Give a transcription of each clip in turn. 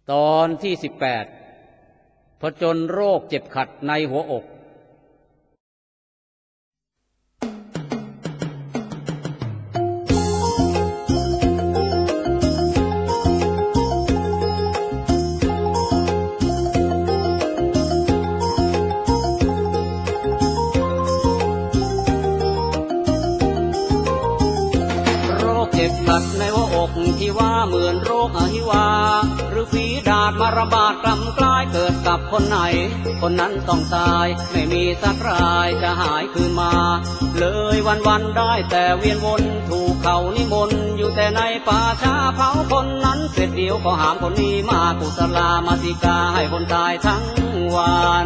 ตอนที่18ผจญโรคเจ็บขัดในหัวอกเจ็บขัดในหัวอกที่ว่าเหมือนโรคอหิวาหรือฝีดาษมาระบาดกำกลายเกิดกับคนไหนคนนั้นต้องตายไม่มีสักรายจะหายคืนมาเลยวันๆได้แต่เวียนวนถูกเขานิมนต์อยู่แต่ในป่าช้าเผาคนนั้นเสร็จเดียวก็หามคนนี้มากุศลามาติกาให้คนตายทั้งวัน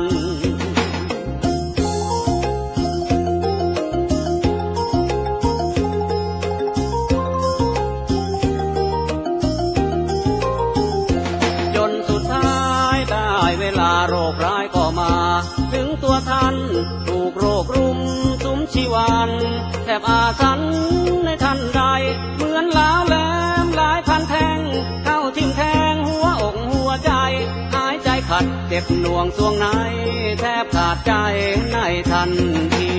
เวลาโรคร้ายก็มาถึงตัวท่านถูกโรครุมสุมชีวันแทบอาสันในท่านใดเหมือนล้าวแหลมหลายพันแทงเข้าทิ่มแทงหัวอกหัวใจหายใจขัดเจ็บหน่วงสวงในแทบขาดใจในทันที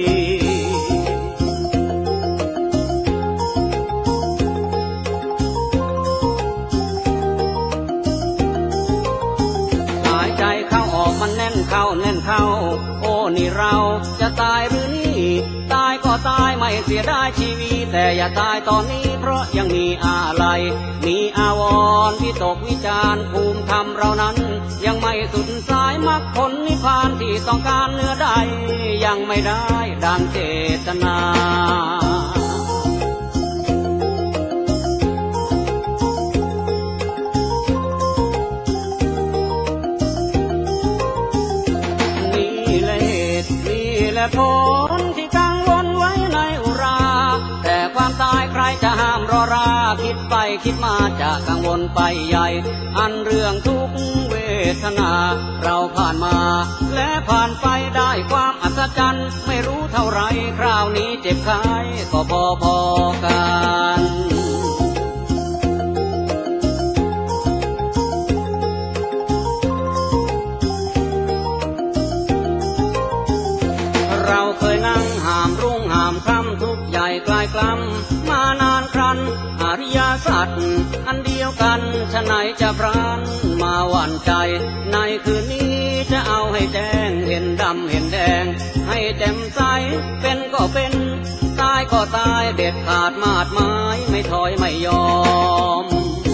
มันแน่นเข้าแน่นเข้าโอ้นี่เราจะตายหรือนี่ตายก็ตายไม่เสียดายชีวิตแต่อย่าตายตอนนี้เพราะยังมีอะไรมีอาวรณ์วิตกวิจารภูมิธรรมเรานั้นยังไม่สุดสายมรรคผลนิพพานที่ต้องการเนื้อใดยังไม่ได้ดังเจตนาและผลที่กังวลไว้ในอุราแต่ความตายใครจะห้ามรอราคิดไปคิดมาจะกังวลไปใหญ่อันเรื่องทุกเวทนาเราผ่านมาและผ่านไปได้ความอัศจรรย์ไม่รู้เท่าไรคราวนี้เจ็บกายก็พอกันเราเคยนั่งหามรุ่งหามค่ำทุกใหญ่กลายกล้ำมานานครันอริยสัจอันเดียวกันฉะไหนจะพรันมาหวั่นใจในคืนนี้จะเอาให้แจ้งเห็นดำเห็นแดงให้แจ่มใสเป็นก็เป็นตายก็ตายเด็ดขาดมาดหมายไม่ถอยไม่ยอม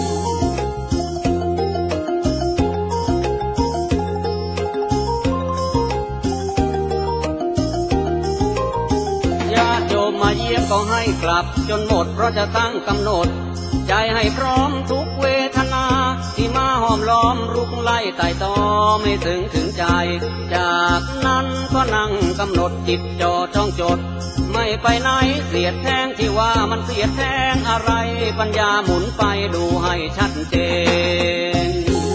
มาเยี่ยมก็ให้กลับจนหมดเพราะจะตั้งกำหนดใจให้พร้อมทุกเวทนาที่มาห้อมล้อมรุกไล่ไต่ตอไม่ถึงใจจากนั้นก็นั่งกำหนดจิตจ่อจ้องจดไม่ไปไหนเสียดแทงที่ว่ามันเสียดแทงอะไรปัญญาหมุนไปดูให้ชัดเจน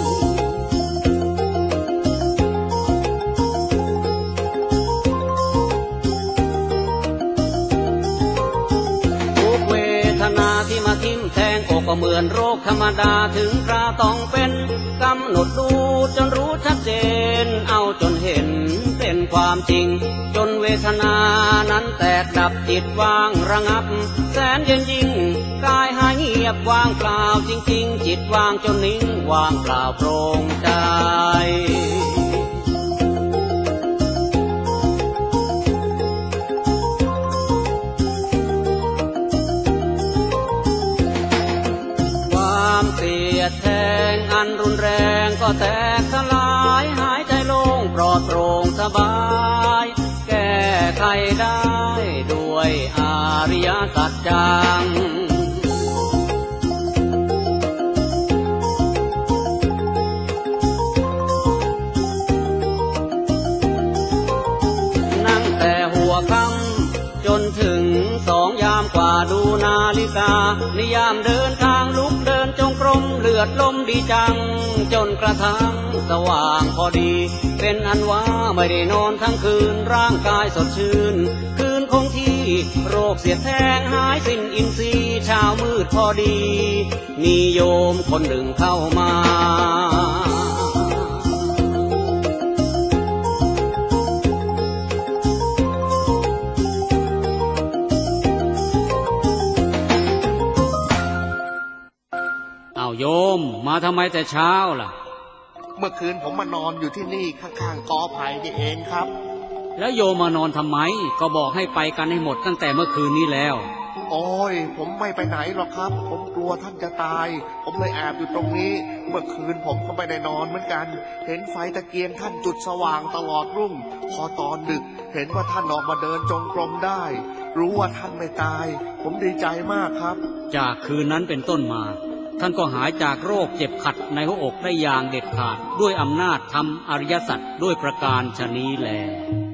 ที่มาทิ่มแทงอกก็เหมือนโรคธรรมดาถึงคราต้องเป็นกำหนดดูจนรู้ชัดเจนเอาจนเห็นเป็นความจริงจนเวทนานั้นแตกดับจิตว่างระงับแสนเย็นยิ่งกายหายเงียบว่างเปล่าจริงๆจิตว่างจนนิ่งว่างเปล่าโปร่งใจเสียดแทงอันรุนแรงก็แตกสลายหายใจโล่งปลอดโปร่งสบายแก้ไขได้ด้วยอริยสัจจังนั่งแต่หัวค่ำจนถึง2 ยามกว่าดูนาฬิกานิยามเดินทางลุกเดินจงกรมเลือดลมดีจังจนกระทั่งสว่างพอดีเป็นอันว่าไม่ได้นอนทั้งคืนร่างกายสดชื่นคืนคงที่โรคเสียดแทงหายสิ้นอินทรีย์เช้ามืดพอดีมีโยมคนหนึ่งเข้ามามมาทำไมแต่เช้าล่ะเมื่อคืนผมมานอนอยู่ที่นี่ข้างๆกอไผ่นี่เองครับแล้วโยมมานอนทำไมก็บอกให้ไปกันให้หมดตั้งแต่เมื่อคืนนี้แล้วโอ้ยผมไม่ไปไหนหรอกครับผมกลัวท่านจะตายผมเลยแอบอยู่ตรงนี้เมื่อคืนผมก็ไม่ได้นอนเหมือนกันเห็นไฟตะเกียงท่านจุดสว่างตลอดรุ่งพอตอนดึกเห็นว่าท่านออกมาเดินจงกรมได้รู้ว่าท่านไม่ตายผมดีใจมากครับจากคืนนั้นเป็นต้นมาท่านก็หายจากโรคเจ็บขัดในหัวอกได้อย่างเด็ดขาดด้วยอำนาจธรรมอริยสัจด้วยประการฉะนี้แล